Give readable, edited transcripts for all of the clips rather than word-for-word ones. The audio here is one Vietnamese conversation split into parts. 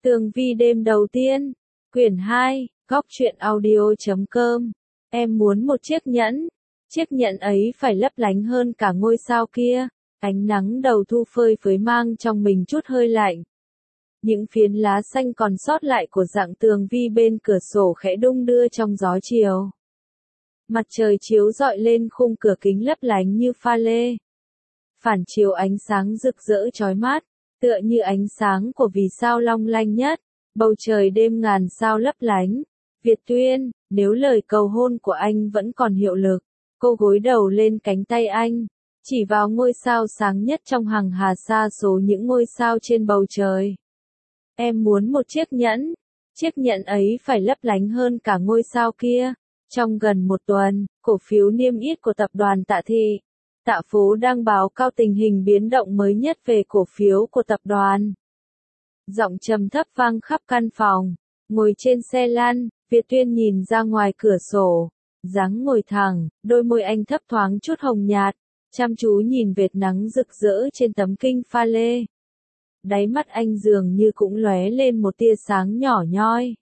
Tường vi đêm đầu tiên, quyển 2, góc truyện audio.com. Em muốn một chiếc nhẫn. Chiếc nhẫn ấy phải lấp lánh hơn cả ngôi sao kia. Ánh nắng đầu thu phơi phới mang trong mình chút hơi lạnh. Những phiến lá xanh còn sót lại của dạng tường vi bên cửa sổ khẽ đung đưa trong gió chiều. Mặt trời chiếu rọi lên khung cửa kính lấp lánh như pha lê. Phản chiếu ánh sáng rực rỡ chói mắt, tựa như ánh sáng của vì sao long lanh nhất. Bầu trời đêm ngàn sao lấp lánh. Việt Tuyên, nếu lời cầu hôn của anh vẫn còn hiệu lực, cô gối đầu lên cánh tay anh, chỉ vào ngôi sao sáng nhất trong hàng hà sa số những ngôi sao trên bầu trời. Em muốn một chiếc nhẫn. Chiếc nhẫn ấy phải lấp lánh hơn cả ngôi sao kia. Trong gần một tuần, cổ phiếu niêm yết của tập đoàn Tạ Thị, Tạ Phố đang báo cáo tình hình biến động mới nhất về cổ phiếu của tập đoàn. Giọng trầm thấp vang khắp căn phòng. Ngồi trên xe lăn, Việt Tuyên nhìn ra ngoài cửa sổ. Dáng ngồi thẳng, đôi môi anh thấp thoáng chút hồng nhạt, chăm chú nhìn vệt nắng rực rỡ trên tấm kinh pha lê. Đáy mắt anh dường như cũng lóe lên một tia sáng nhỏ nhoi.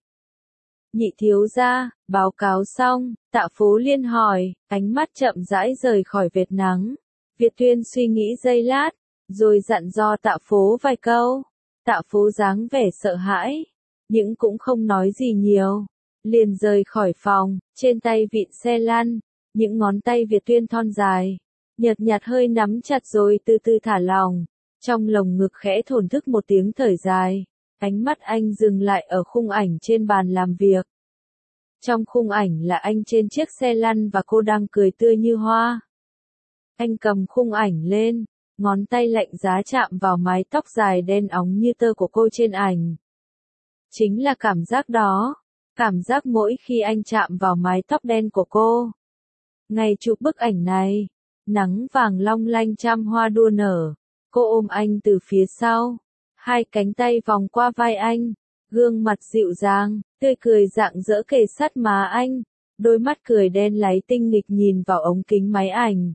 Nhị thiếu gia, báo cáo xong, Tạ Phố Liên hỏi, ánh mắt chậm rãi rời khỏi vệt nắng. Việt Tuyên suy nghĩ giây lát, rồi dặn dò Tạ Phố vài câu. Tạ Phố dáng vẻ sợ hãi, nhưng cũng không nói gì nhiều. Liền rời khỏi phòng, trên tay vịn xe lăn, những ngón tay Việt Tuyên thon dài, nhợt nhạt hơi nắm chặt rồi từ từ thả lỏng. Trong lồng ngực khẽ thổn thức một tiếng thở dài, ánh mắt anh dừng lại ở khung ảnh trên bàn làm việc. Trong khung ảnh là anh trên chiếc xe lăn và cô đang cười tươi như hoa. Anh cầm khung ảnh lên, ngón tay lạnh giá chạm vào mái tóc dài đen óng như tơ của cô trên ảnh. Chính là cảm giác đó, cảm giác mỗi khi anh chạm vào mái tóc đen của cô. Ngày chụp bức ảnh này, nắng vàng long lanh trăm hoa đua nở, cô ôm anh từ phía sau, hai cánh tay vòng qua vai anh, gương mặt dịu dàng, tươi cười rạng rỡ kề sát má anh, đôi mắt cười đen láy tinh nghịch nhìn vào ống kính máy ảnh.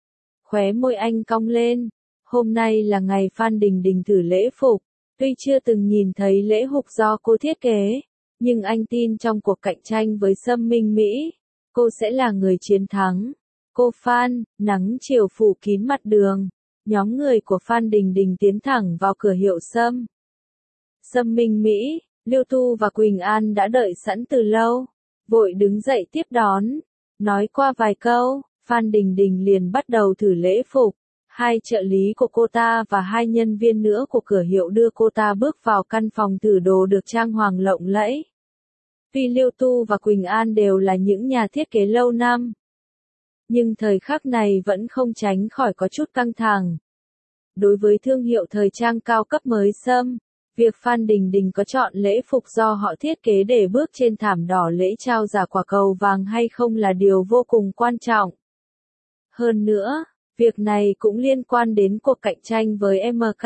Khóe môi anh cong lên, hôm nay là ngày Phan Đình Đình thử lễ phục, tuy chưa từng nhìn thấy lễ phục do cô thiết kế, nhưng anh tin trong cuộc cạnh tranh với Sâm Minh Mỹ, cô sẽ là người chiến thắng. Cô Phan, nắng chiều phủ kín mặt đường, nhóm người của Phan Đình Đình tiến thẳng vào cửa hiệu Sâm. Sâm Minh Mỹ, Lưu Tu và Quỳnh An đã đợi sẵn từ lâu, vội đứng dậy tiếp đón, nói qua vài câu, Phan Đình Đình liền bắt đầu thử lễ phục. Hai trợ lý của cô ta và hai nhân viên nữa của cửa hiệu đưa cô ta bước vào căn phòng thử đồ được trang hoàng lộng lẫy. Tuy Lưu Tu và Quỳnh An đều là những nhà thiết kế lâu năm, nhưng thời khắc này vẫn không tránh khỏi có chút căng thẳng. Đối với thương hiệu thời trang cao cấp mới Sâm, việc Phan Đình Đình có chọn lễ phục do họ thiết kế để bước trên thảm đỏ lễ trao giải quả cầu vàng hay không là điều vô cùng quan trọng. Hơn nữa, việc này cũng liên quan đến cuộc cạnh tranh với MK.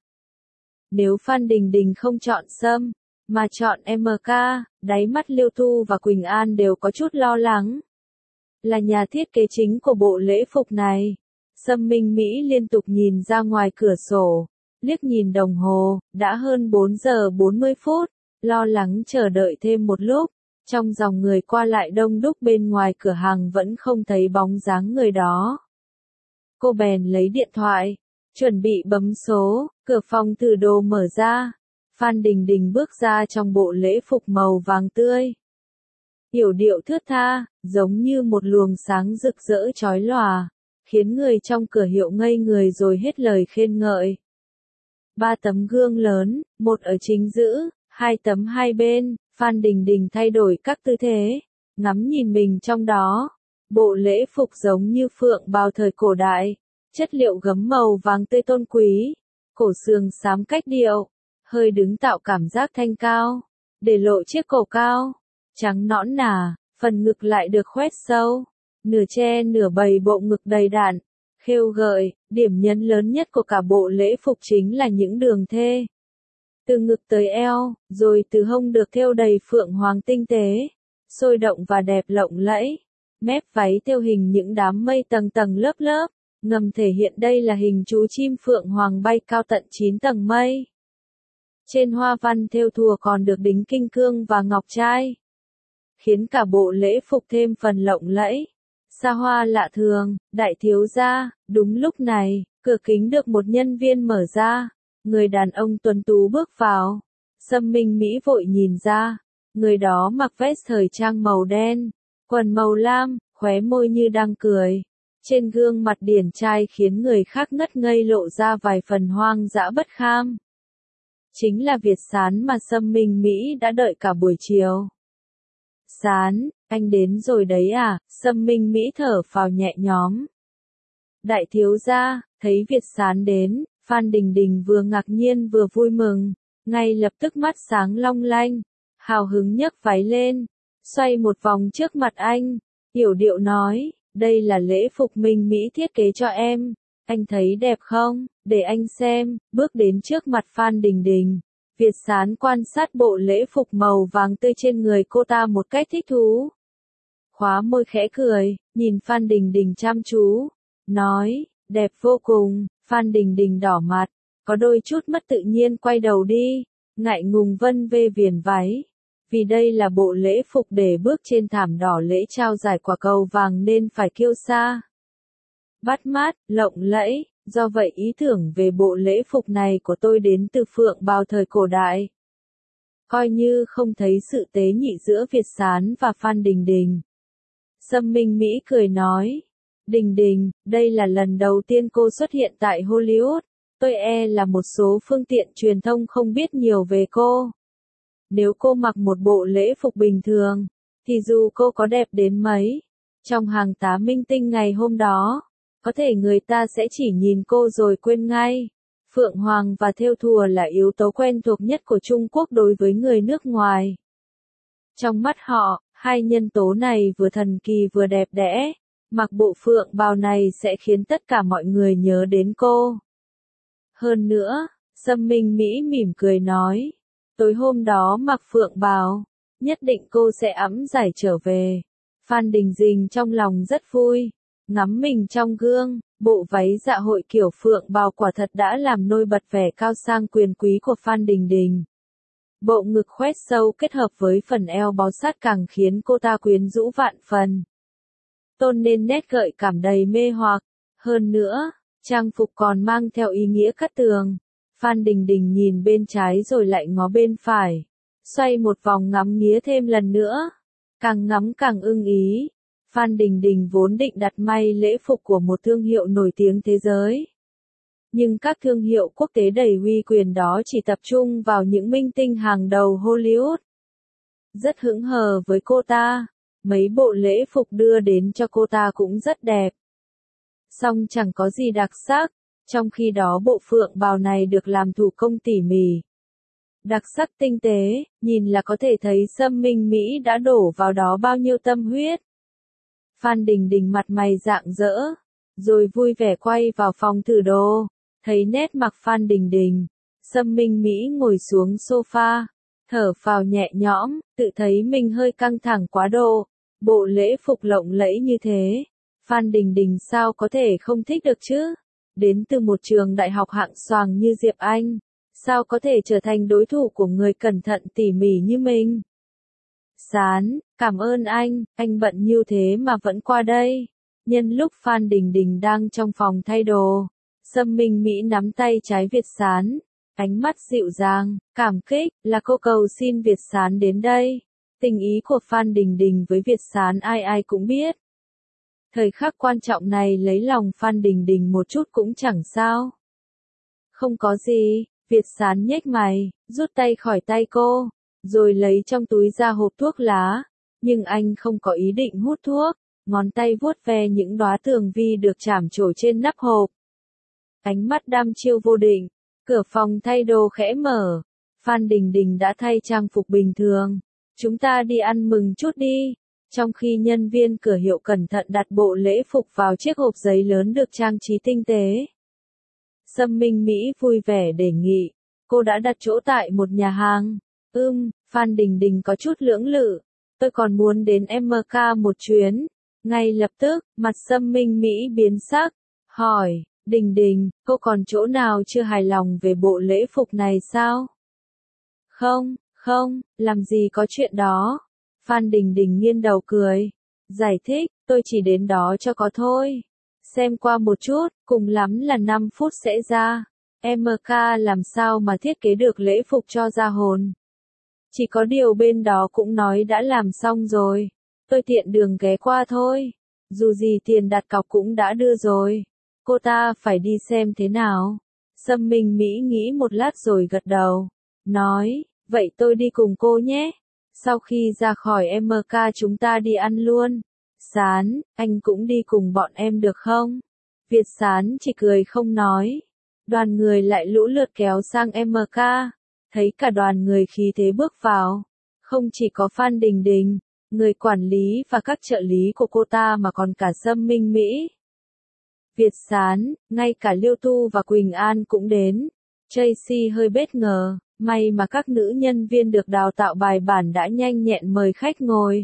Nếu Phan Đình Đình không chọn Sâm, mà chọn MK, đáy mắt Lưu Tu và Quỳnh An đều có chút lo lắng. Là nhà thiết kế chính của bộ lễ phục này, Sâm Minh Mỹ liên tục nhìn ra ngoài cửa sổ, liếc nhìn đồng hồ, đã hơn 4 giờ 40 phút, lo lắng chờ đợi thêm một lúc. Trong dòng người qua lại đông đúc bên ngoài cửa hàng vẫn không thấy bóng dáng người đó. Cô bèn lấy điện thoại, chuẩn bị bấm số, cửa phòng thử đồ mở ra. Phan Đình Đình bước ra trong bộ lễ phục màu vàng tươi. Yểu điệu thướt tha, giống như một luồng sáng rực rỡ chói lòa, khiến người trong cửa hiệu ngây người rồi hết lời khen ngợi. 3 tấm gương lớn, một ở chính giữa, 2 tấm hai bên, Phan Đình Đình thay đổi các tư thế, ngắm nhìn mình trong đó. Bộ lễ phục giống như phượng bào thời cổ đại, chất liệu gấm màu vàng tươi tôn quý, cổ xương xám cách điệu, hơi đứng tạo cảm giác thanh cao, để lộ chiếc cổ cao, trắng nõn nà, phần ngực lại được khoét sâu, nửa che nửa bày bộ ngực đầy đặn, khêu gợi. Điểm nhấn lớn nhất của cả bộ lễ phục chính là những đường thê. Từ ngực tới eo, rồi từ hông được thêu đầy phượng hoàng tinh tế, sôi động và đẹp lộng lẫy. Mép váy thêu hình những đám mây tầng tầng lớp lớp, ngầm thể hiện đây là hình chú chim phượng hoàng bay cao tận 9 tầng mây. Trên hoa văn thêu thùa còn được đính kim cương và ngọc trai, khiến cả bộ lễ phục thêm phần lộng lẫy, xa hoa lạ thường. Đại thiếu gia, đúng lúc này, cửa kính được một nhân viên mở ra, người đàn ông tuấn tú bước vào. Sâm Minh Mỹ vội nhìn ra, người đó mặc vest thời trang màu đen, quần màu lam, khóe môi như đang cười. Trên gương mặt điển trai khiến người khác ngất ngây, lộ ra vài phần hoang dã bất kham. Chính là Việt Sán mà Sâm Minh Mỹ đã đợi cả buổi chiều. Sán, anh đến rồi đấy à? Sâm Minh Mỹ thở phào nhẹ nhõm. Đại thiếu gia, thấy Việt Sán đến, Phan Đình Đình vừa ngạc nhiên vừa vui mừng, ngay lập tức mắt sáng long lanh, hào hứng nhấc váy lên, xoay một vòng trước mặt anh, yểu điệu nói, đây là lễ phục Minh Mỹ thiết kế cho em, anh thấy đẹp không? Để anh xem. Bước đến trước mặt Phan Đình Đình, Việt Sán quan sát bộ lễ phục màu vàng tươi trên người cô ta một cách thích thú. Khóa môi khẽ cười, nhìn Phan Đình Đình chăm chú, nói, đẹp vô cùng. Phan Đình Đình đỏ mặt, có đôi chút mất tự nhiên quay đầu đi, ngại ngùng vân vê viền váy. Vì đây là bộ lễ phục để bước trên thảm đỏ lễ trao giải quả cầu vàng nên phải kiêu sa, bắt mắt, lộng lẫy. Do vậy ý tưởng về bộ lễ phục này của tôi đến từ Phượng Bào thời cổ đại. Coi như không thấy sự tế nhị giữa Việt Sán và Phan Đình Đình. Sâm Minh Mỹ cười nói, Đình Đình, đây là lần đầu tiên cô xuất hiện tại Hollywood, tôi là một số phương tiện truyền thông không biết nhiều về cô. Nếu cô mặc một bộ lễ phục bình thường, thì dù cô có đẹp đến mấy, trong hàng tá minh tinh ngày hôm đó, có thể người ta sẽ chỉ nhìn cô rồi quên ngay. Phượng Hoàng và thêu thùa là yếu tố quen thuộc nhất của Trung Quốc đối với người nước ngoài. Trong mắt họ, hai nhân tố này vừa thần kỳ vừa đẹp đẽ, mặc bộ phượng bào này sẽ khiến tất cả mọi người nhớ đến cô. Hơn nữa, Sâm Minh Mỹ mỉm cười nói, tối hôm đó mặc phượng bào, nhất định cô sẽ ẵm giải trở về. Phan Đình Đình trong lòng rất vui, ngắm mình trong gương, bộ váy dạ hội kiểu phượng bào quả thật đã làm nổi bật vẻ cao sang quyền quý của Phan Đình Đình. Bộ ngực khoét sâu kết hợp với phần eo bó sát càng khiến cô ta quyến rũ vạn phần, tôn nên nét gợi cảm đầy mê hoặc. Hơn nữa, trang phục còn mang theo ý nghĩa cát tường. Phan Đình Đình nhìn bên trái rồi lại ngó bên phải, xoay một vòng ngắm nghía thêm lần nữa, càng ngắm càng ưng ý. Phan Đình Đình vốn định đặt may lễ phục của một thương hiệu nổi tiếng thế giới. Nhưng các thương hiệu quốc tế đầy uy quyền đó chỉ tập trung vào những minh tinh hàng đầu Hollywood. Rất hững hờ với cô ta, mấy bộ lễ phục đưa đến cho cô ta cũng rất đẹp. Song chẳng có gì đặc sắc, trong khi đó bộ phượng bào này được làm thủ công tỉ mỉ. Đặc sắc tinh tế, nhìn là có thể thấy Sâm Minh Mỹ đã đổ vào đó bao nhiêu tâm huyết. Phan Đình Đình mặt mày rạng rỡ, rồi vui vẻ quay vào phòng thử đồ, thấy nét mặc Phan Đình Đình, Sâm Minh Mỹ ngồi xuống sofa, thở phào nhẹ nhõm, tự thấy mình hơi căng thẳng quá độ, bộ lễ phục lộng lẫy như thế, Phan Đình Đình sao có thể không thích được chứ? Đến từ một trường đại học hạng xoàng như Diệp Anh, sao có thể trở thành đối thủ của người cẩn thận tỉ mỉ như mình? Sán, cảm ơn anh bận như thế mà vẫn qua đây. Nhân lúc Phan Đình Đình đang trong phòng thay đồ, Sâm Minh Mỹ nắm tay trái Việt Sán, ánh mắt dịu dàng, cảm kích, là cô cầu xin Việt Sán đến đây. Tình ý của Phan Đình Đình với Việt Sán ai ai cũng biết. Thời khắc quan trọng này lấy lòng Phan Đình Đình một chút cũng chẳng sao. Không có gì, Việt Sán nhếch mày, rút tay khỏi tay cô, rồi lấy trong túi ra hộp thuốc lá, nhưng anh không có ý định hút thuốc, ngón tay vuốt ve những đóa tường vi được chạm trổ trên nắp hộp. Ánh mắt đăm chiêu vô định, cửa phòng thay đồ khẽ mở, Phan Đình Đình đã thay trang phục bình thường, chúng ta đi ăn mừng chút đi. Trong khi nhân viên cửa hiệu cẩn thận đặt bộ lễ phục vào chiếc hộp giấy lớn được trang trí tinh tế. Sâm Minh Mỹ vui vẻ đề nghị, cô đã đặt chỗ tại một nhà hàng. Phan Đình Đình có chút lưỡng lự, tôi còn muốn đến MK một chuyến. Ngay lập tức, mặt Sâm Minh Mỹ biến sắc, hỏi, Đình Đình, cô còn chỗ nào chưa hài lòng về bộ lễ phục này sao? Không, không, làm gì có chuyện đó. Phan Đình Đình nghiêng đầu cười. Giải thích, tôi chỉ đến đó cho có thôi. Xem qua một chút, cùng lắm là 5 phút sẽ ra. MK làm sao mà thiết kế được lễ phục cho ra hồn. Chỉ có điều bên đó cũng nói đã làm xong rồi. Tôi tiện đường ghé qua thôi. Dù gì tiền đặt cọc cũng đã đưa rồi. Cô ta phải đi xem thế nào. Sâm Minh Mỹ nghĩ một lát rồi gật đầu. Nói, vậy tôi đi cùng cô nhé. Sau khi ra khỏi MK chúng ta đi ăn luôn. Sán, anh cũng đi cùng bọn em được không? Việt Sán chỉ cười không nói. Đoàn người lại lũ lượt kéo sang MK. Thấy cả đoàn người khí thế bước vào. Không chỉ có Phan Đình Đình, người quản lý và các trợ lý của cô ta mà còn cả Sâm Minh Mỹ. Việt Sán, ngay cả Liêu Tu và Quỳnh An cũng đến. Tracy hơi bất ngờ, may mà các nữ nhân viên được đào tạo bài bản đã nhanh nhẹn mời khách ngồi.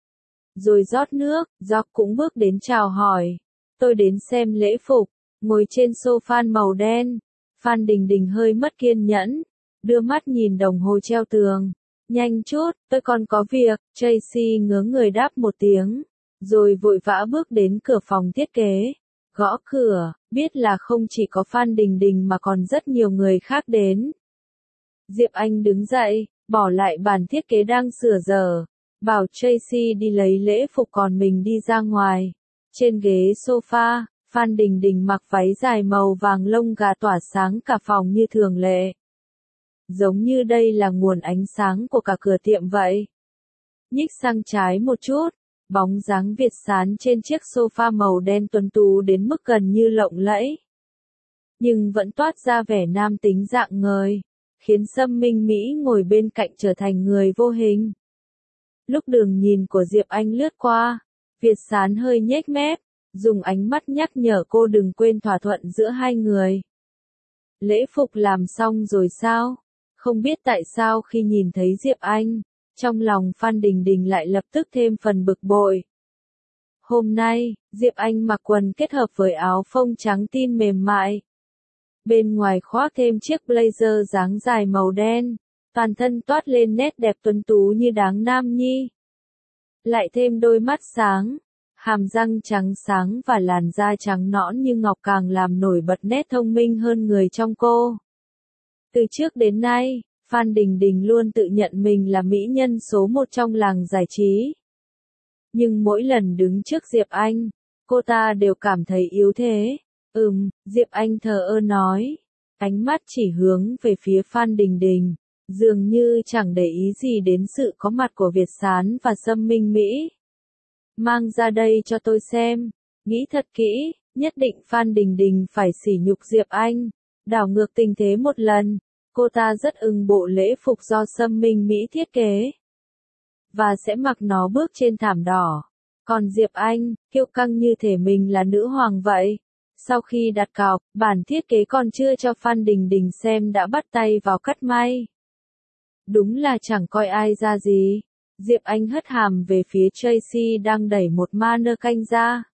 Rồi rót nước, George cũng bước đến chào hỏi. Tôi đến xem lễ phục, ngồi trên sofa màu đen. Phan Đình Đình hơi mất kiên nhẫn, đưa mắt nhìn đồng hồ treo tường. Nhanh chút, tôi còn có việc. Tracy ngớ người đáp một tiếng, rồi vội vã bước đến cửa phòng thiết kế. Gõ cửa, biết là không chỉ có Phan Đình Đình mà còn rất nhiều người khác đến. Diệp Anh đứng dậy, bỏ lại bàn thiết kế đang sửa dở, bảo Tracy đi lấy lễ phục còn mình đi ra ngoài. Trên ghế sofa, Phan Đình Đình mặc váy dài màu vàng lông gà tỏa sáng cả phòng như thường lệ. Giống như đây là nguồn ánh sáng của cả cửa tiệm vậy. Nhích sang trái một chút, bóng dáng Việt Sán trên chiếc sofa màu đen tuấn tú đến mức gần như lộng lẫy. Nhưng vẫn toát ra vẻ nam tính rạng ngời, khiến Sâm Minh Mỹ ngồi bên cạnh trở thành người vô hình. Lúc đường nhìn của Diệp Anh lướt qua, Việt Sán hơi nhếch mép, dùng ánh mắt nhắc nhở cô đừng quên thỏa thuận giữa hai người. Lễ phục làm xong rồi sao? Không biết tại sao khi nhìn thấy Diệp Anh, trong lòng Phan Đình Đình lại lập tức thêm phần bực bội. Hôm nay, Diệp Anh mặc quần kết hợp với áo phông trắng tin mềm mại. Bên ngoài khoác thêm chiếc blazer dáng dài màu đen, toàn thân toát lên nét đẹp tuấn tú như dáng nam nhi. Lại thêm đôi mắt sáng, hàm răng trắng sáng và làn da trắng nõn như ngọc càng làm nổi bật nét thông minh hơn người trong cô. Từ trước đến nay, Phan Đình Đình luôn tự nhận mình là mỹ nhân số 1 trong làng giải trí. Nhưng mỗi lần đứng trước Diệp Anh, cô ta đều cảm thấy yếu thế. Diệp Anh thờ ơ nói, ánh mắt chỉ hướng về phía Phan Đình Đình, dường như chẳng để ý gì đến sự có mặt của Việt Sán và Sâm Minh Mỹ. Mang ra đây cho tôi xem, nghĩ thật kỹ, nhất định Phan Đình Đình phải sỉ nhục Diệp Anh, đảo ngược tình thế một lần. Cô ta rất ưng bộ lễ phục do Sâm Minh Mỹ thiết kế, và sẽ mặc nó bước trên thảm đỏ. Còn Diệp Anh, kiêu căng như thể mình là nữ hoàng vậy. Sau khi đặt cọc, bản thiết kế còn chưa cho Phan Đình Đình xem đã bắt tay vào cắt may. Đúng là chẳng coi ai ra gì. Diệp Anh hất hàm về phía Tracy đang đẩy một mannequin ra.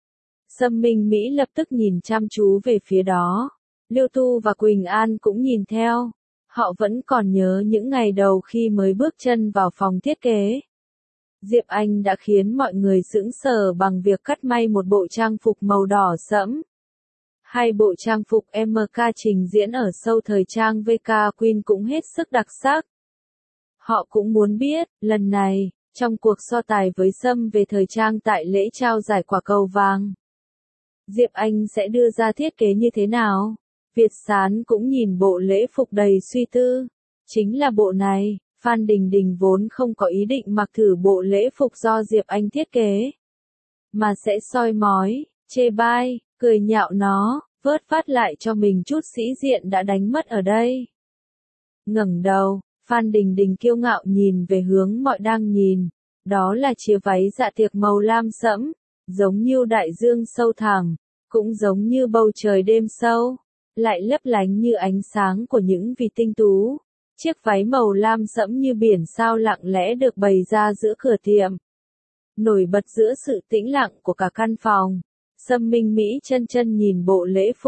Sâm Minh Mỹ lập tức nhìn chăm chú về phía đó. Liêu Tu và Quỳnh An cũng nhìn theo. Họ vẫn còn nhớ những ngày đầu khi mới bước chân vào phòng thiết kế. Diệp Anh đã khiến mọi người sững sờ bằng việc cắt may một bộ trang phục màu đỏ sẫm. Hai bộ trang phục MK trình diễn ở show thời trang VK Queen cũng hết sức đặc sắc. Họ cũng muốn biết, lần này, trong cuộc so tài với Sâm về thời trang tại lễ trao giải quả cầu vàng, Diệp Anh sẽ đưa ra thiết kế như thế nào? Việt Sán cũng nhìn bộ lễ phục đầy suy tư. Chính là bộ này, Phan Đình Đình vốn không có ý định mặc thử bộ lễ phục do Diệp Anh thiết kế, mà sẽ soi mói, chê bai, cười nhạo nó, vớt vát lại cho mình chút sĩ diện đã đánh mất ở đây. Ngẩng đầu, Phan Đình Đình kiêu ngạo nhìn về hướng mọi đang nhìn, đó là chiếc váy dạ tiệc màu lam sẫm, giống như đại dương sâu thẳm, cũng giống như bầu trời đêm sâu, lại lấp lánh như ánh sáng của những vì tinh tú. Chiếc váy màu lam sẫm như biển sao lặng lẽ được bày ra giữa cửa tiệm, nổi bật giữa sự tĩnh lặng của cả căn phòng. Sâm Minh Mỹ chân chân nhìn bộ lễ phục,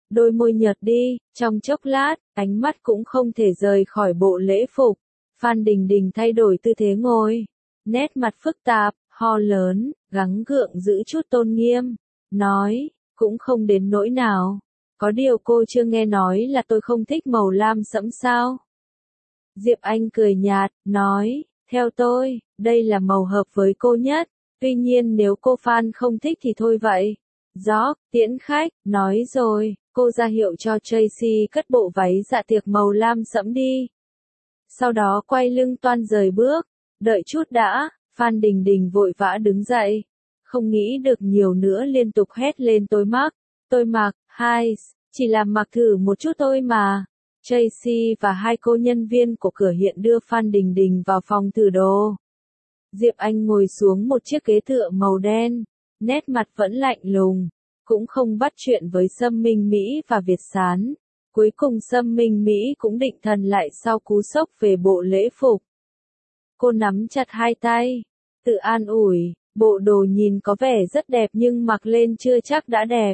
đôi môi nhợt đi, trong chốc lát, ánh mắt cũng không thể rời khỏi bộ lễ phục. Phan Đình Đình thay đổi tư thế ngồi, nét mặt phức tạp, ho lớn, gắng gượng giữ chút tôn nghiêm, nói, cũng không đến nỗi nào. Có điều cô chưa nghe nói là tôi không thích màu lam sẫm sao? Diệp Anh cười nhạt, nói, theo tôi, đây là màu hợp với cô nhất. Tuy nhiên nếu cô Phan không thích thì thôi vậy. Gió, tiễn khách, nói rồi, cô ra hiệu cho Tracy cất bộ váy dạ tiệc màu lam sẫm đi. Sau đó quay lưng toan rời bước, đợi chút đã, Phan Đình Đình vội vã đứng dậy. Không nghĩ được nhiều nữa liên tục hét lên tôi mặc, hai, chỉ là mặc thử một chút thôi mà. Tracy và hai cô nhân viên của cửa hiện đưa Phan Đình Đình vào phòng thử đồ. Diệp Anh ngồi xuống một chiếc ghế tựa màu đen, nét mặt vẫn lạnh lùng, cũng không bắt chuyện với Sâm Minh Mỹ và Việt Sán. Cuối cùng Sâm Minh Mỹ cũng định thần lại sau cú sốc về bộ lễ phục. Cô nắm chặt hai tay, tự an ủi, bộ đồ nhìn có vẻ rất đẹp nhưng mặc lên chưa chắc đã đẹp.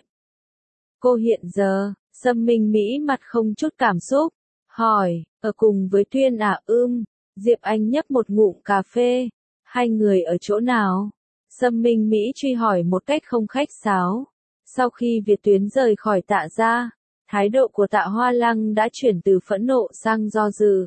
Cô hiện giờ, Sâm Minh Mỹ mặt không chút cảm xúc, hỏi, ở cùng với Tuyên à? Diệp Anh nhấp một ngụm cà phê, hai người ở chỗ nào? Sâm Minh Mỹ truy hỏi một cách không khách sáo. Sau khi Việt Tuyến rời khỏi Tạ gia, thái độ của Tạ Hoa Lăng đã chuyển từ phẫn nộ sang do dự.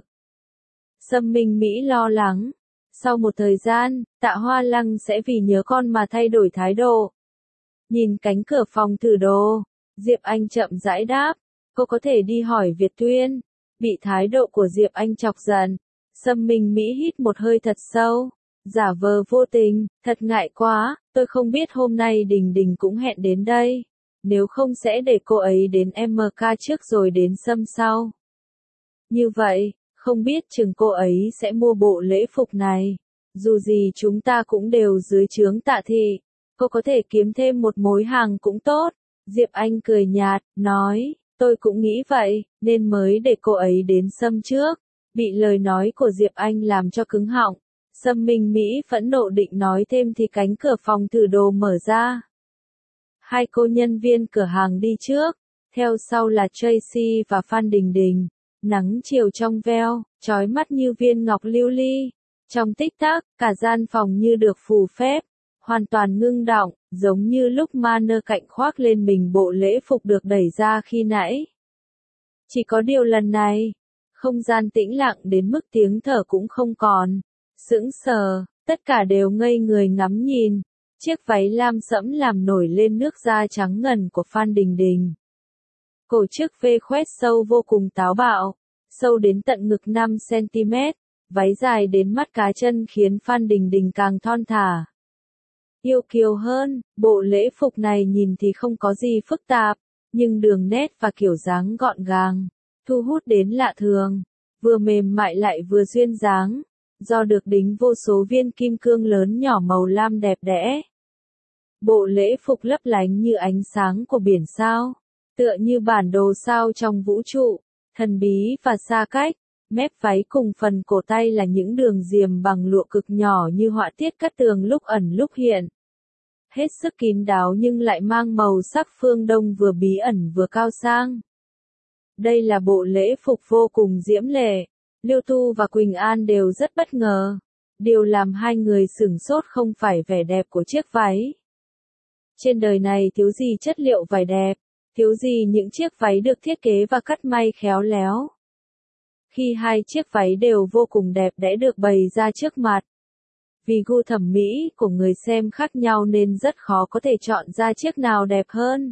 Sâm Minh Mỹ lo lắng, sau một thời gian, Tạ Hoa Lăng sẽ vì nhớ con mà thay đổi thái độ. Nhìn cánh cửa phòng thử đồ, Diệp Anh chậm rãi đáp, cô có thể đi hỏi Việt Tuyên. Bị thái độ của Diệp Anh chọc giận, Sâm Minh Mỹ hít một hơi thật sâu, giả vờ vô tình, thật ngại quá, tôi không biết hôm nay Đình Đình cũng hẹn đến đây, nếu không sẽ để cô ấy đến MK trước rồi đến Sâm sau. Như vậy, không biết chừng cô ấy sẽ mua bộ lễ phục này, dù gì chúng ta cũng đều dưới trướng Tạ thị, cô có thể kiếm thêm một mối hàng cũng tốt. Diệp Anh cười nhạt, nói, tôi cũng nghĩ vậy, nên mới để cô ấy đến Sâm trước. Bị lời nói của Diệp Anh làm cho cứng họng, Sâm Minh Mỹ phẫn nộ định nói thêm thì cánh cửa phòng thử đồ mở ra. Hai cô nhân viên cửa hàng đi trước, theo sau là Tracy và Phan Đình Đình. Nắng chiều trong veo, chói mắt như viên ngọc lưu ly. Trong tích tắc, cả gian phòng như được phù phép, hoàn toàn ngưng đọng, giống như lúc ma nơ cạnh khoác lên mình bộ lễ phục được đẩy ra khi nãy. Chỉ có điều lần này, không gian tĩnh lặng đến mức tiếng thở cũng không còn. Sững sờ, tất cả đều ngây người ngắm nhìn. Chiếc váy lam sẫm làm nổi lên nước da trắng ngần của Phan Đình Đình. Cổ chiếc vê khoét sâu vô cùng táo bạo, sâu đến tận ngực 5 cm, váy dài đến mắt cá chân khiến Phan Đình Đình càng thon thả. Yêu kiều hơn, bộ lễ phục này nhìn thì không có gì phức tạp, nhưng đường nét và kiểu dáng gọn gàng, thu hút đến lạ thường, vừa mềm mại lại vừa duyên dáng, do được đính vô số viên kim cương lớn nhỏ màu lam đẹp đẽ. Bộ lễ phục lấp lánh như ánh sáng của biển sao, tựa như bản đồ sao trong vũ trụ, thần bí và xa cách. Mép váy cùng phần cổ tay là những đường diềm bằng lụa cực nhỏ như họa tiết cát tường lúc ẩn lúc hiện. Hết sức kín đáo nhưng lại mang màu sắc phương Đông vừa bí ẩn vừa cao sang. Đây là bộ lễ phục vô cùng diễm lệ. Liêu Tu và Quỳnh An đều rất bất ngờ. Điều làm hai người sửng sốt không phải vẻ đẹp của chiếc váy. Trên đời này thiếu gì chất liệu vải đẹp, thiếu gì những chiếc váy được thiết kế và cắt may khéo léo. Khi hai chiếc váy đều vô cùng đẹp đẽ được bày ra trước mặt. Vì gu thẩm mỹ của người xem khác nhau nên rất khó có thể chọn ra chiếc nào đẹp hơn.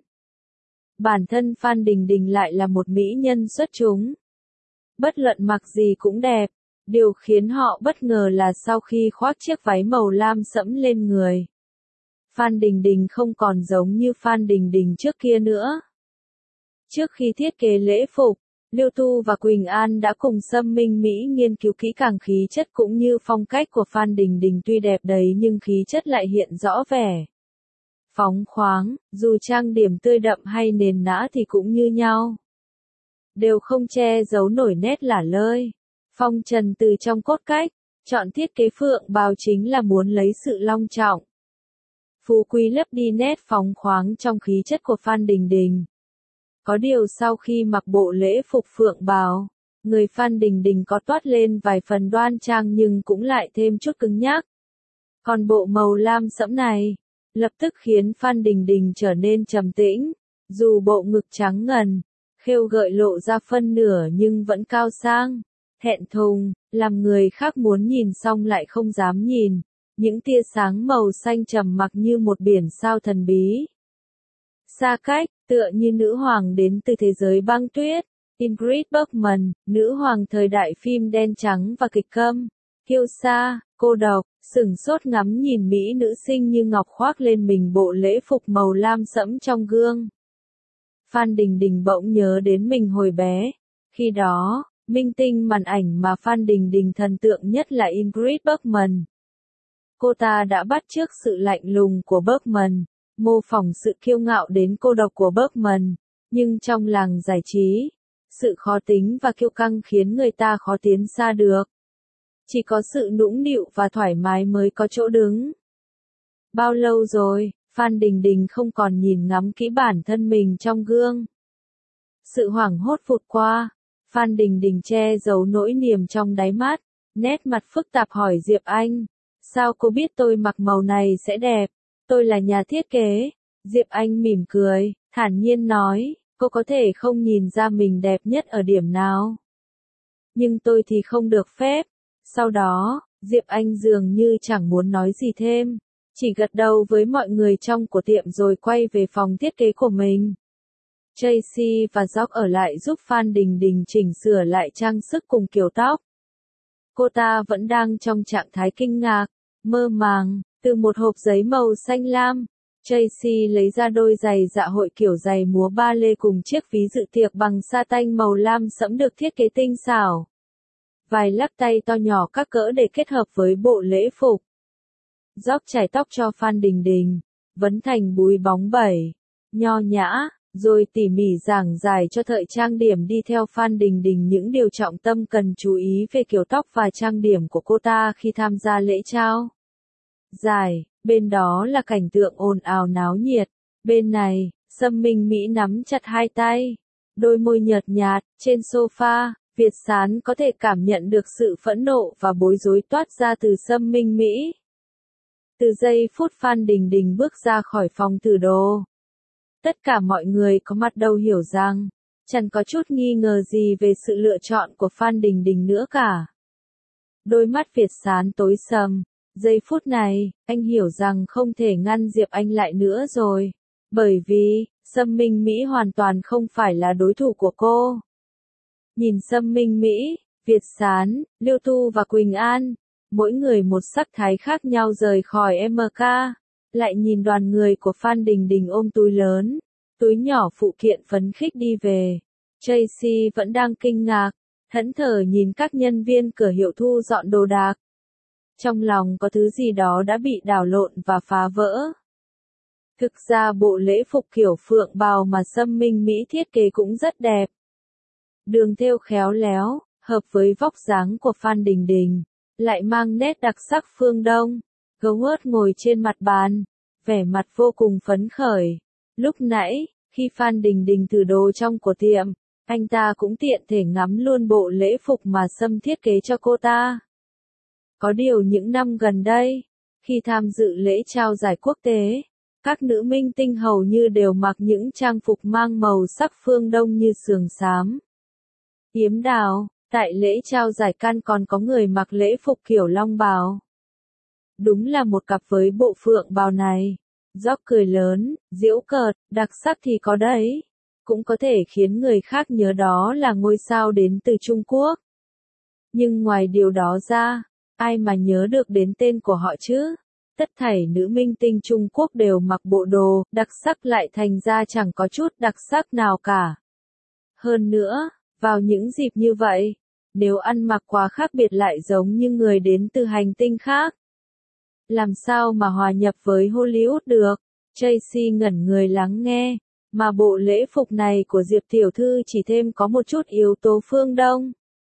Bản thân Phan Đình Đình lại là một mỹ nhân xuất chúng. Bất luận mặc gì cũng đẹp. Điều khiến họ bất ngờ là sau khi khoác chiếc váy màu lam sẫm lên người, Phan Đình Đình không còn giống như Phan Đình Đình trước kia nữa. Trước khi thiết kế lễ phục, Liêu Tu và Quỳnh An đã cùng Sâm Minh Mỹ nghiên cứu kỹ càng khí chất cũng như phong cách của Phan Đình Đình, tuy đẹp đấy nhưng khí chất lại hiện rõ vẻ phóng khoáng, dù trang điểm tươi đậm hay nền nã thì cũng như nhau. Đều không che giấu nổi nét lả lơi, phong trần từ trong cốt cách, chọn thiết kế phượng bào chính là muốn lấy sự long trọng, phú quý lấp đi nét phóng khoáng trong khí chất của Phan Đình Đình. Có điều sau khi mặc bộ lễ phục phượng bào, người Phan Đình Đình có toát lên vài phần đoan trang nhưng cũng lại thêm chút cứng nhắc. Còn bộ màu lam sẫm này, lập tức khiến Phan Đình Đình trở nên trầm tĩnh, dù bộ ngực trắng ngần, khêu gợi lộ ra phân nửa nhưng vẫn cao sang, thẹn thùng, làm người khác muốn nhìn xong lại không dám nhìn, những tia sáng màu xanh trầm mặc như một biển sao thần bí. Xa cách, tựa như nữ hoàng đến từ thế giới băng tuyết, Ingrid Bergman, nữ hoàng thời đại phim đen trắng và kịch câm, kiêu sa, cô độc, sửng sốt ngắm nhìn mỹ nữ sinh như ngọc khoác lên mình bộ lễ phục màu lam sẫm trong gương. Phan Đình Đình bỗng nhớ đến mình hồi bé, khi đó, minh tinh màn ảnh mà Phan Đình Đình thần tượng nhất là Ingrid Bergman. Cô ta đã bắt chước sự lạnh lùng của Bergman, mô phỏng sự kiêu ngạo đến cô độc của Bergman, nhưng trong làng giải trí, sự khó tính và kiêu căng khiến người ta khó tiến xa được. Chỉ có sự nũng nịu và thoải mái mới có chỗ đứng. Bao lâu rồi, Phan Đình Đình không còn nhìn ngắm kỹ bản thân mình trong gương. Sự hoảng hốt vụt qua, Phan Đình Đình che giấu nỗi niềm trong đáy mắt, nét mặt phức tạp hỏi Diệp Anh, sao cô biết tôi mặc màu này sẽ đẹp? Tôi là nhà thiết kế. Diệp Anh mỉm cười, thản nhiên nói, cô có thể không nhìn ra mình đẹp nhất ở điểm nào. Nhưng tôi thì không được phép. Sau đó, Diệp Anh dường như chẳng muốn nói gì thêm, chỉ gật đầu với mọi người trong của tiệm rồi quay về phòng thiết kế của mình. Tracy và Jock ở lại giúp Phan Đình Đình chỉnh sửa lại trang sức cùng kiểu tóc. Cô ta vẫn đang trong trạng thái kinh ngạc, mơ màng, từ một hộp giấy màu xanh lam. Tracy lấy ra đôi giày dạ hội kiểu giày múa ba lê cùng chiếc ví dự tiệc bằng sa tanh màu lam sẫm được thiết kế tinh xảo. Vài lắc tay to nhỏ các cỡ để kết hợp với bộ lễ phục. Jock chải tóc cho Phan Đình Đình, vấn thành búi bóng bẩy, nho nhã, rồi tỉ mỉ giảng giải cho thợ trang điểm đi theo Phan Đình Đình những điều trọng tâm cần chú ý về kiểu tóc và trang điểm của cô ta khi tham gia lễ trao giải. Bên đó là cảnh tượng ồn ào náo nhiệt, bên này, Sâm Minh Mỹ nắm chặt hai tay, đôi môi nhợt nhạt, trên sofa, Việt Sán có thể cảm nhận được sự phẫn nộ và bối rối toát ra từ Sâm Minh Mỹ. Từ giây phút Phan Đình Đình bước ra khỏi phòng thử đồ, tất cả mọi người có mặt đều hiểu rằng, chẳng có chút nghi ngờ gì về sự lựa chọn của Phan Đình Đình nữa cả. Đôi mắt Việt Sán tối sầm. Giây phút này, anh hiểu rằng không thể ngăn Diệp Anh lại nữa rồi. Bởi vì, Sâm Minh Mỹ hoàn toàn không phải là đối thủ của cô. Nhìn Sâm Minh Mỹ, Việt Sán, Liêu Thu và Quỳnh An, mỗi người một sắc thái khác nhau rời khỏi MK. Lại nhìn đoàn người của Phan Đình Đình ôm túi lớn, túi nhỏ phụ kiện phấn khích đi về. Tracy vẫn đang kinh ngạc, thẫn thờ nhìn các nhân viên cửa hiệu thu dọn đồ đạc. Trong lòng có thứ gì đó đã bị đảo lộn và phá vỡ. Thực ra bộ lễ phục kiểu phượng bào mà Sâm Minh Mỹ thiết kế cũng rất đẹp. Đường thêu khéo léo, hợp với vóc dáng của Phan Đình Đình, lại mang nét đặc sắc phương Đông. Goward ngồi trên mặt bàn, vẻ mặt vô cùng phấn khởi. Lúc nãy, khi Phan Đình Đình thử đồ trong của tiệm, anh ta cũng tiện thể ngắm luôn bộ lễ phục mà Sâm thiết kế cho cô ta. Có điều những năm gần đây, khi tham dự lễ trao giải quốc tế, các nữ minh tinh hầu như đều mặc những trang phục mang màu sắc phương Đông như sườn xám, yếm đào. Tại lễ trao giải Cannes còn có người mặc lễ phục kiểu long bào. Đúng là một cặp với bộ phượng bào này. Jock cười lớn, giễu cợt, đặc sắc thì có đấy. Cũng có thể khiến người khác nhớ đó là ngôi sao đến từ Trung Quốc. Nhưng ngoài điều đó ra, ai mà nhớ được đến tên của họ chứ? Tất thảy nữ minh tinh Trung Quốc đều mặc bộ đồ, đặc sắc lại thành ra chẳng có chút đặc sắc nào cả. Hơn nữa, vào những dịp như vậy, nếu ăn mặc quá khác biệt lại giống như người đến từ hành tinh khác. Làm sao mà hòa nhập với Hollywood được? Tracy ngẩn người lắng nghe, mà bộ lễ phục này của Diệp tiểu thư chỉ thêm có một chút yếu tố phương Đông.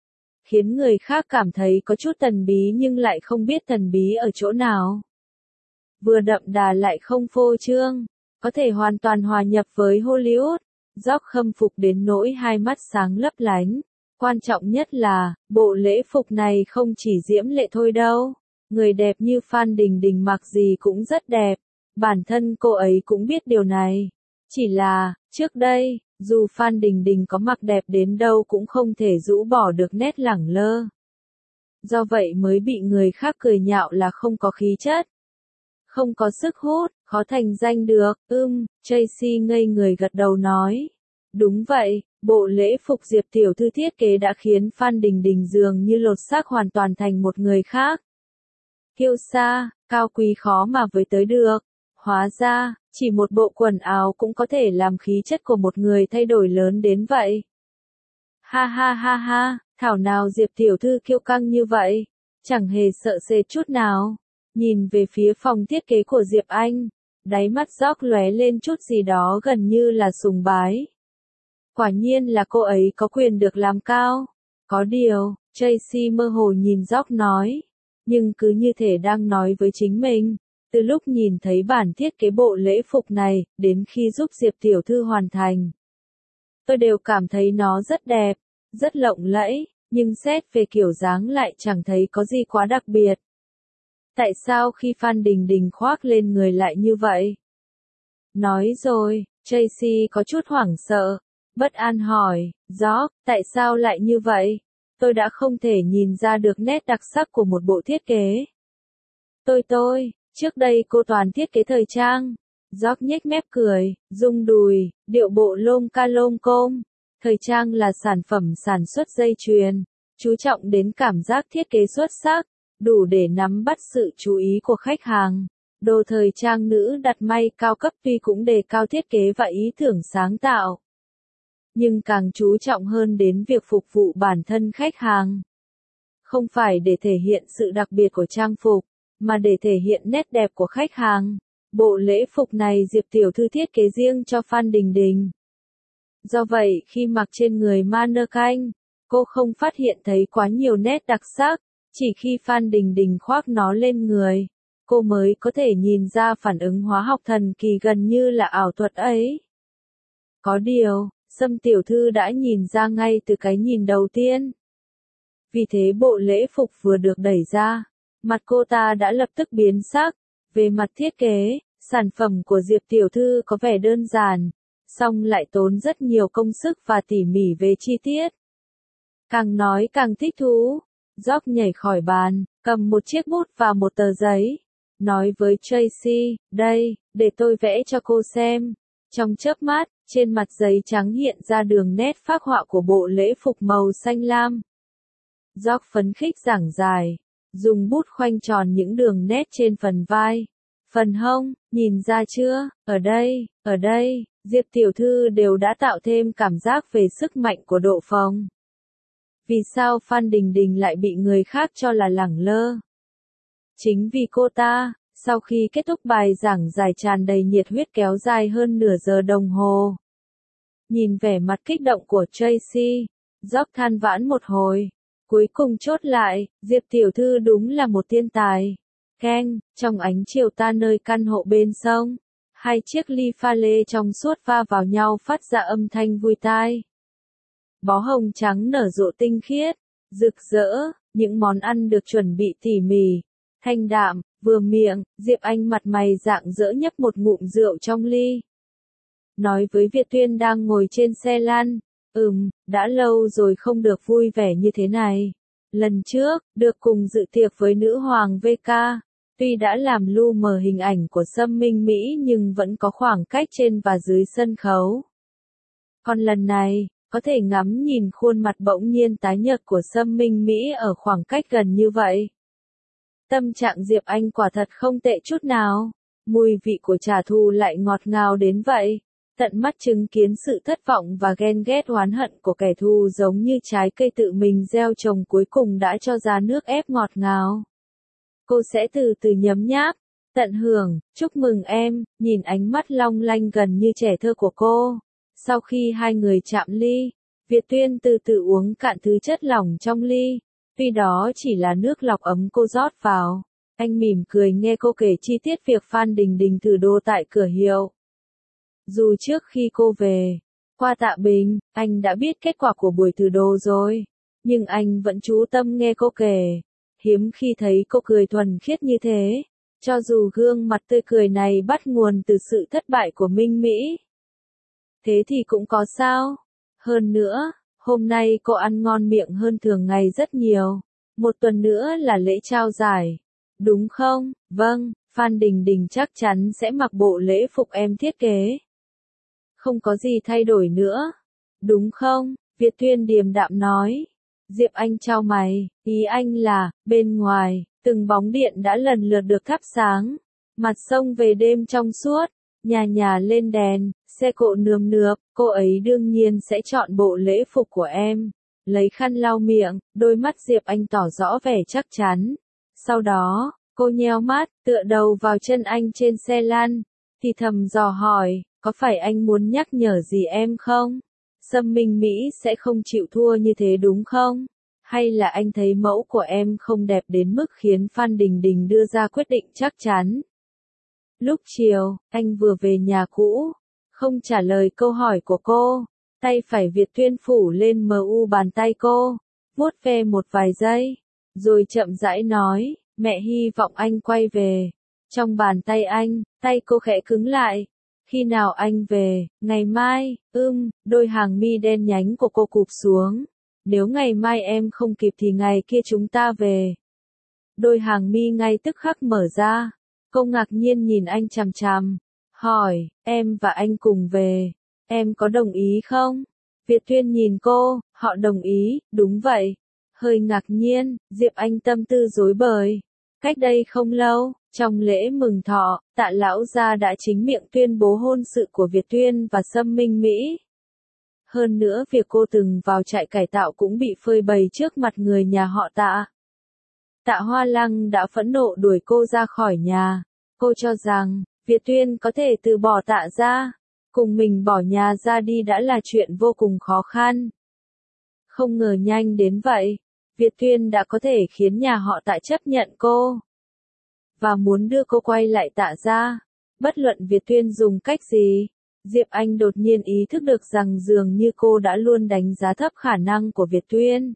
Khiến người khác cảm thấy có chút thần bí nhưng lại không biết thần bí ở chỗ nào. Vừa đậm đà lại không phô trương, có thể hoàn toàn hòa nhập với Hollywood. Gióc khâm phục đến nỗi hai mắt sáng lấp lánh. Quan trọng nhất là, bộ lễ phục này không chỉ diễm lệ thôi đâu. Người đẹp như Phan Đình Đình mặc gì cũng rất đẹp. Bản thân cô ấy cũng biết điều này. Chỉ là, trước đây, dù Phan Đình Đình có mặc đẹp đến đâu cũng không thể rũ bỏ được nét lẳng lơ. Do vậy mới bị người khác cười nhạo là không có khí chất. Không có sức hút, khó thành danh được. Tracy ngây người gật đầu nói. Đúng vậy, bộ lễ phục Diệp tiểu thư thiết kế đã khiến Phan Đình Đình dường như lột xác hoàn toàn thành một người khác. Kiêu sa, cao quý khó mà với tới được. Hóa ra, chỉ một bộ quần áo cũng có thể làm khí chất của một người thay đổi lớn đến vậy. Ha ha ha ha, thảo nào Diệp tiểu thư kiêu căng như vậy, chẳng hề sợ sệt chút nào. Nhìn về phía phòng thiết kế của Diệp Anh, đáy mắt Gióc lóe lên chút gì đó gần như là sùng bái. Quả nhiên là cô ấy có quyền được làm cao. Có điều, Tracy mơ hồ nhìn Gióc nói, nhưng cứ như thể đang nói với chính mình. Từ lúc nhìn thấy bản thiết kế bộ lễ phục này, đến khi giúp Diệp tiểu thư hoàn thành, tôi đều cảm thấy nó rất đẹp, rất lộng lẫy, nhưng xét về kiểu dáng lại chẳng thấy có gì quá đặc biệt. Tại sao khi Phan Đình Đình khoác lên người lại như vậy? Nói rồi, Tracy có chút hoảng sợ, bất an hỏi, Gióc, tại sao lại như vậy? Tôi đã không thể nhìn ra được nét đặc sắc của một bộ thiết kế. Trước đây cô toàn thiết kế thời trang. Gióc nhếch mép cười, rung đùi, điệu bộ lôm ca lôm côm. Thời trang là sản phẩm sản xuất dây chuyền, chú trọng đến cảm giác thiết kế xuất sắc, đủ để nắm bắt sự chú ý của khách hàng. Đồ thời trang nữ đặt may cao cấp tuy cũng đề cao thiết kế và ý tưởng sáng tạo, nhưng càng chú trọng hơn đến việc phục vụ bản thân khách hàng. Không phải để thể hiện sự đặc biệt của trang phục, mà để thể hiện nét đẹp của khách hàng. Bộ lễ phục này Diệp tiểu thư thiết kế riêng cho Phan Đình Đình. Do vậy, khi mặc trên người mannequin, cô không phát hiện thấy quá nhiều nét đặc sắc, chỉ khi Phan Đình Đình khoác nó lên người, cô mới có thể nhìn ra phản ứng hóa học thần kỳ gần như là ảo thuật ấy. Có điều, Sâm tiểu thư đã nhìn ra ngay từ cái nhìn đầu tiên. Vì thế bộ lễ phục vừa được đẩy ra, mặt cô ta đã lập tức biến sắc. Về mặt thiết kế, sản phẩm của Diệp tiểu thư có vẻ đơn giản, song lại tốn rất nhiều công sức và tỉ mỉ về chi tiết. Càng nói càng thích thú, Gióc nhảy khỏi bàn, cầm một chiếc bút và một tờ giấy, nói với Tracy, đây, để tôi vẽ cho cô xem. Trong chớp mắt, trên mặt giấy trắng hiện ra đường nét phác họa của bộ lễ phục màu xanh lam. Gióc phấn khích giảng giải, dùng bút khoanh tròn những đường nét trên phần vai, phần hông, nhìn ra chưa, ở đây, Diệp tiểu thư đều đã tạo thêm cảm giác về sức mạnh của độ phồng. Vì sao Phan Đình Đình lại bị người khác cho là lẳng lơ? Chính vì cô ta, sau khi kết thúc bài giảng giải tràn đầy nhiệt huyết kéo dài hơn nửa giờ đồng hồ. Nhìn vẻ mặt kích động của Tracy, Gióc than vãn một hồi. Cuối cùng chốt lại, Diệp tiểu thư đúng là một thiên tài. Trong ánh chiều ta nơi căn hộ bên sông, hai chiếc ly pha lê trong suốt va vào nhau phát ra âm thanh vui tai. Bó hồng trắng nở rộ tinh khiết, rực rỡ, những món ăn được chuẩn bị tỉ mỉ, thanh đạm, vừa miệng, Diệp Anh mặt mày rạng rỡ nhấp một ngụm rượu trong ly. Nói với Việt Tuyên đang ngồi trên xe lăn, đã lâu rồi không được vui vẻ như thế này. Lần trước, được cùng dự tiệc với nữ hoàng VK, tuy đã làm lu mờ hình ảnh của Sâm Minh Mỹ nhưng vẫn có khoảng cách trên và dưới sân khấu. Còn lần này, có thể ngắm nhìn khuôn mặt bỗng nhiên tái nhợt của Sâm Minh Mỹ ở khoảng cách gần như vậy. Tâm trạng Diệp Anh quả thật không tệ chút nào, mùi vị của trả thù lại ngọt ngào đến vậy. Tận mắt chứng kiến sự thất vọng và ghen ghét oán hận của kẻ thù giống như trái cây tự mình gieo trồng cuối cùng đã cho ra nước ép ngọt ngào. Cô sẽ từ từ nhấm nháp, tận hưởng, chúc mừng em, nhìn ánh mắt long lanh gần như trẻ thơ của cô. Sau khi hai người chạm ly, Việt Tuyên từ từ uống cạn thứ chất lỏng trong ly, tuy đó chỉ là nước lọc ấm cô rót vào. Anh mỉm cười nghe cô kể chi tiết việc Phan Đình Đình thử đồ tại cửa hiệu. Dù trước khi cô về, Qua Tạ Bình, anh đã biết kết quả của buổi thử đồ rồi. Nhưng anh vẫn chú tâm nghe cô kể. Hiếm khi thấy cô cười thuần khiết như thế. Cho dù gương mặt tươi cười này bắt nguồn từ sự thất bại của Minh Mỹ. Thế thì cũng có sao. Hơn nữa, hôm nay cô ăn ngon miệng hơn thường ngày rất nhiều. Một tuần nữa là lễ trao giải. Đúng không? Vâng, Phan Đình Đình chắc chắn sẽ mặc bộ lễ phục em thiết kế. Không có gì thay đổi nữa. Đúng không? Việt Tuyên điềm đạm nói. Diệp Anh chau mày, ý anh là, bên ngoài, từng bóng điện đã lần lượt được thắp sáng. Mặt sông về đêm trong suốt, nhà nhà lên đèn, xe cộ nườm nượp, cô ấy đương nhiên sẽ chọn bộ lễ phục của em. Lấy khăn lau miệng, đôi mắt Diệp Anh tỏ rõ vẻ chắc chắn. Sau đó, cô nheo mắt, tựa đầu vào chân anh trên xe lăn, thì thầm dò hỏi, có phải anh muốn nhắc nhở gì em không? Sâm Minh Mỹ sẽ không chịu thua như thế đúng không? Hay là anh thấy mẫu của em không đẹp đến mức khiến Phan Đình Đình đưa ra quyết định chắc chắn? Lúc chiều, anh vừa về nhà cũ, không trả lời câu hỏi của cô. Tay phải Việt Tuyên phủ lên bàn tay cô, vuốt ve một vài giây, rồi chậm rãi nói, mẹ hy vọng anh quay về. Trong bàn tay anh, tay cô khẽ cứng lại. Khi nào anh về? Ngày mai, đôi hàng mi đen nhánh của cô cụp xuống. Nếu ngày mai em không kịp thì ngày kia chúng ta về. Đôi hàng mi ngay tức khắc mở ra. Cô ngạc nhiên nhìn anh chằm chằm, hỏi, em và anh cùng về, em có đồng ý không? Việt Tuyên nhìn cô, họ đồng ý, đúng vậy. Hơi ngạc nhiên, Diệp Anh tâm tư rối bời. Cách đây không lâu, trong lễ mừng thọ, Tạ lão gia đã chính miệng tuyên bố hôn sự của Việt Tuyên và Sâm Minh Mỹ. Hơn nữa việc cô từng vào trại cải tạo cũng bị phơi bày trước mặt người nhà họ Tạ. Tạ Hoa Lăng đã phẫn nộ đuổi cô ra khỏi nhà. Cô cho rằng, Việt Tuyên có thể từ bỏ Tạ ra. Cùng mình bỏ nhà ra đi đã là chuyện vô cùng khó khăn. Không ngờ nhanh đến vậy, Việt Tuyên đã có thể khiến nhà họ Tạ chấp nhận cô. Và muốn đưa cô quay lại Tạ ra. Bất luận Việt Tuyên dùng cách gì, Diệp Anh đột nhiên ý thức được rằng dường như cô đã luôn đánh giá thấp khả năng của Việt Tuyên.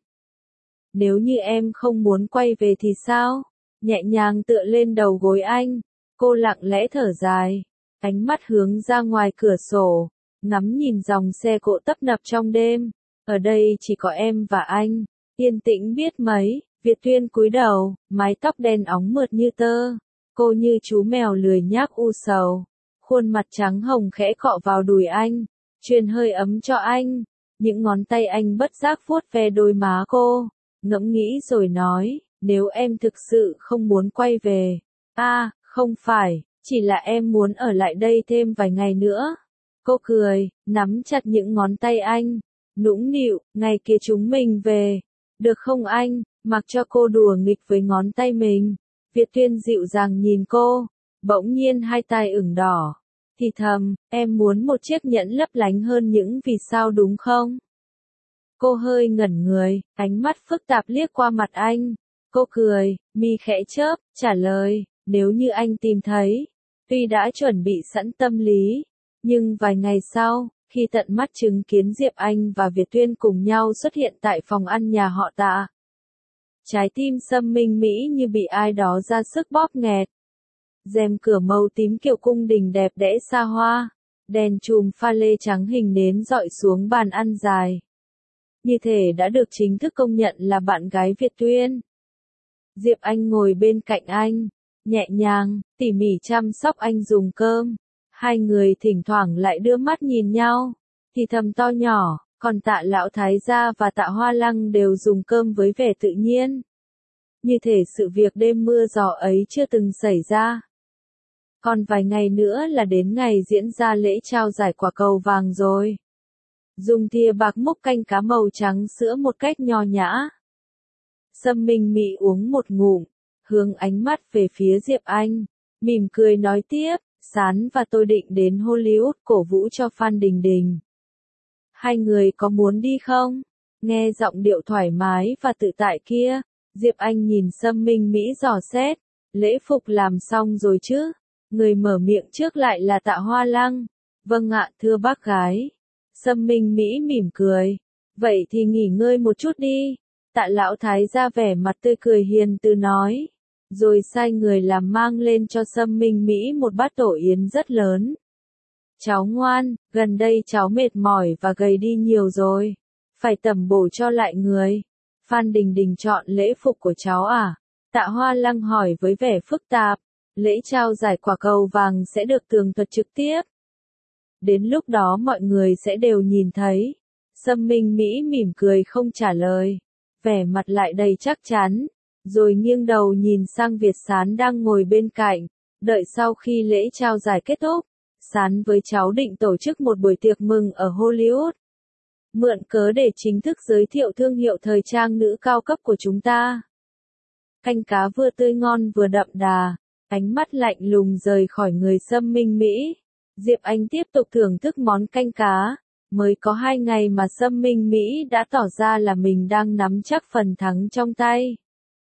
Nếu như em không muốn quay về thì sao? Nhẹ nhàng tựa lên đầu gối anh, cô lặng lẽ thở dài, ánh mắt hướng ra ngoài cửa sổ, ngắm nhìn dòng xe cộ tấp nập trong đêm. Ở đây chỉ có em và anh, yên tĩnh biết mấy. Việt Tuyên cúi đầu, mái tóc đen óng mượt như tơ, cô như chú mèo lười nhác u sầu. Khuôn mặt trắng hồng khẽ cọ vào đùi anh, truyền hơi ấm cho anh. Những ngón tay anh bất giác vuốt ve đôi má cô, ngẫm nghĩ rồi nói, nếu em thực sự không muốn quay về. Không phải, chỉ là em muốn ở lại đây thêm vài ngày nữa. Cô cười, nắm chặt những ngón tay anh, nũng nịu, ngày kia chúng mình về. Được không anh? Mặc cho cô đùa nghịch với ngón tay mình. Việt Tuyên dịu dàng nhìn cô, bỗng nhiên hai tai ửng đỏ. Thì thầm, em muốn một chiếc nhẫn lấp lánh hơn những vì sao đúng không? Cô hơi ngẩn người, ánh mắt phức tạp liếc qua mặt anh. Cô cười, mi khẽ chớp, trả lời, nếu như anh tìm thấy. Tuy đã chuẩn bị sẵn tâm lý, nhưng vài ngày sau, khi tận mắt chứng kiến Diệp Anh và Việt Tuyên cùng nhau xuất hiện tại phòng ăn nhà họ Tạ. Trái tim Sâm Minh Mỹ như bị ai đó ra sức bóp nghẹt. Rèm cửa màu tím kiểu cung đình đẹp đẽ xa hoa, đèn chùm pha lê trắng hình nến dọi xuống bàn ăn dài. Như thể đã được chính thức công nhận là bạn gái Việt Tuyên. Diệp Anh ngồi bên cạnh anh, nhẹ nhàng, tỉ mỉ chăm sóc anh dùng cơm. Hai người thỉnh thoảng lại đưa mắt nhìn nhau, thì thầm to nhỏ, còn Tạ lão thái gia và Tạ Hoa Lăng đều dùng cơm với vẻ tự nhiên. Như thể sự việc đêm mưa gió ấy chưa từng xảy ra. Còn vài ngày nữa là đến ngày diễn ra lễ trao giải quả cầu vàng rồi. Dùng thìa bạc múc canh cá màu trắng sữa một cách nho nhã. Sâm Minh Mỹ uống một ngụm, hướng ánh mắt về phía Diệp Anh, mỉm cười nói tiếp, Sán và tôi định đến Hollywood cổ vũ cho Phan Đình Đình. Hai người có muốn đi không? Nghe giọng điệu thoải mái và tự tại kia, Diệp Anh nhìn Sâm Minh Mỹ dò xét, lễ phục làm xong rồi chứ? Người mở miệng trước lại là Tạ Hoa Lăng. Vâng ạ, thưa bác gái. Sâm Minh Mỹ mỉm cười. Vậy thì nghỉ ngơi một chút đi. Tạ lão thái ra vẻ mặt tươi cười hiền từ nói. Rồi sai người làm mang lên cho Sâm Minh Mỹ một bát tổ yến rất lớn. Cháu ngoan, gần đây cháu mệt mỏi và gầy đi nhiều rồi. Phải tẩm bổ cho lại người. Phan Đình Đình chọn lễ phục của cháu à? Tạ Hoa Lăng hỏi với vẻ phức tạp. Lễ trao giải quả cầu vàng sẽ được tường thuật trực tiếp. Đến lúc đó mọi người sẽ đều nhìn thấy. Sâm Minh Mỹ mỉm cười không trả lời. Vẻ mặt lại đầy chắc chắn. Rồi nghiêng đầu nhìn sang Việt Sán đang ngồi bên cạnh. Đợi sau khi lễ trao giải kết thúc, Sán với cháu định tổ chức một buổi tiệc mừng ở Hollywood. Mượn cớ để chính thức giới thiệu thương hiệu thời trang nữ cao cấp của chúng ta. Canh cá vừa tươi ngon vừa đậm đà, ánh mắt lạnh lùng rời khỏi người Sâm Minh Mỹ. Diệp Anh tiếp tục thưởng thức món canh cá. Mới có 2 ngày mà Sâm Minh Mỹ đã tỏ ra là mình đang nắm chắc phần thắng trong tay.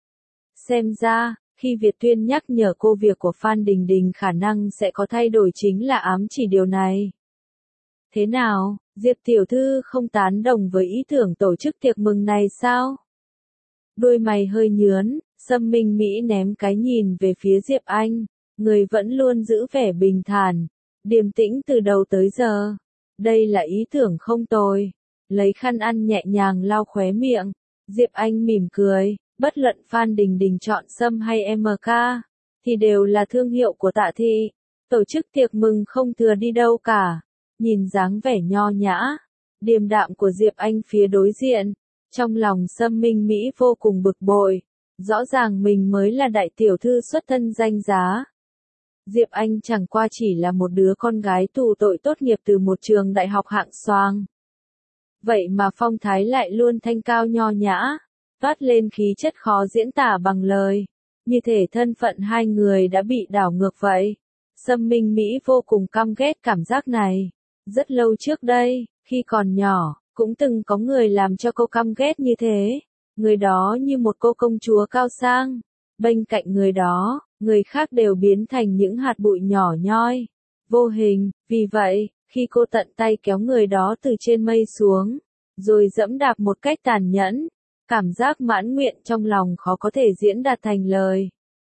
Xem ra, khi Việt Tuyên nhắc nhở cô việc của Phan Đình Đình khả năng sẽ có thay đổi chính là ám chỉ điều này. Thế nào, Diệp tiểu thư không tán đồng với ý tưởng tổ chức tiệc mừng này sao? Đôi mày hơi nhướn, Sâm Minh Mỹ ném cái nhìn về phía Diệp Anh, người vẫn luôn giữ vẻ bình thản, điềm tĩnh từ đầu tới giờ. Đây là ý tưởng không tồi. Lấy khăn ăn nhẹ nhàng lau khóe miệng, Diệp Anh mỉm cười, bất luận Phan Đình Đình chọn Sâm hay MK, thì đều là thương hiệu của Tạ thị. Tổ chức tiệc mừng không thừa đi đâu cả. Nhìn dáng vẻ nho nhã, điềm đạm của Diệp Anh phía đối diện, trong lòng Sâm Minh Mỹ vô cùng bực bội. Rõ ràng mình mới là đại tiểu thư xuất thân danh giá. Diệp Anh chẳng qua chỉ là một đứa con gái tù tội tốt nghiệp từ một trường đại học hạng xoang. Vậy mà phong thái lại luôn thanh cao nho nhã, toát lên khí chất khó diễn tả bằng lời. Như thể thân phận hai người đã bị đảo ngược vậy. Sâm Minh Mỹ vô cùng căm ghét cảm giác này. Rất lâu trước đây, khi còn nhỏ, cũng từng có người làm cho cô căm ghét như thế. Người đó như một cô công chúa cao sang. Bên cạnh người đó, người khác đều biến thành những hạt bụi nhỏ nhoi, vô hình. Vì vậy, khi cô tận tay kéo người đó từ trên mây xuống, rồi dẫm đạp một cách tàn nhẫn, cảm giác mãn nguyện trong lòng khó có thể diễn đạt thành lời.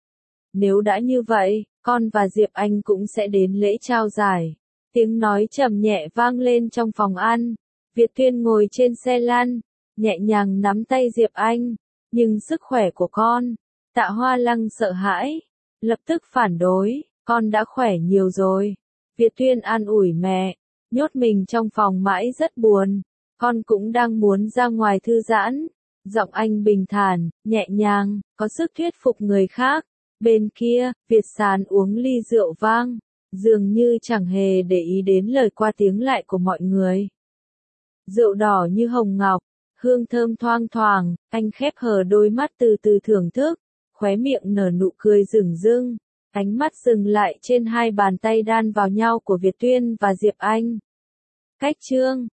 Nếu đã như vậy, con và Diệp Anh cũng sẽ đến lễ trao giải. Tiếng nói trầm nhẹ vang lên trong phòng ăn. Việt Tuyên ngồi trên xe lăn, nhẹ nhàng nắm tay Diệp Anh. Nhưng sức khỏe của con, Tạ Hoa Lăng sợ hãi, lập tức phản đối, con đã khỏe nhiều rồi. Việt Tuyên an ủi mẹ, nhốt mình trong phòng mãi rất buồn, con cũng đang muốn ra ngoài thư giãn. Giọng anh bình thản, nhẹ nhàng, có sức thuyết phục người khác. Bên kia, Việt Sán uống ly rượu vang, dường như chẳng hề để ý đến lời qua tiếng lại của mọi người. Rượu đỏ như hồng ngọc, hương thơm thoang thoảng, anh khép hờ đôi mắt từ từ thưởng thức, khóe miệng nở nụ cười rừng rưng, ánh mắt dừng lại trên hai bàn tay đan vào nhau của Việt Tuyên và Diệp Anh. Cách chương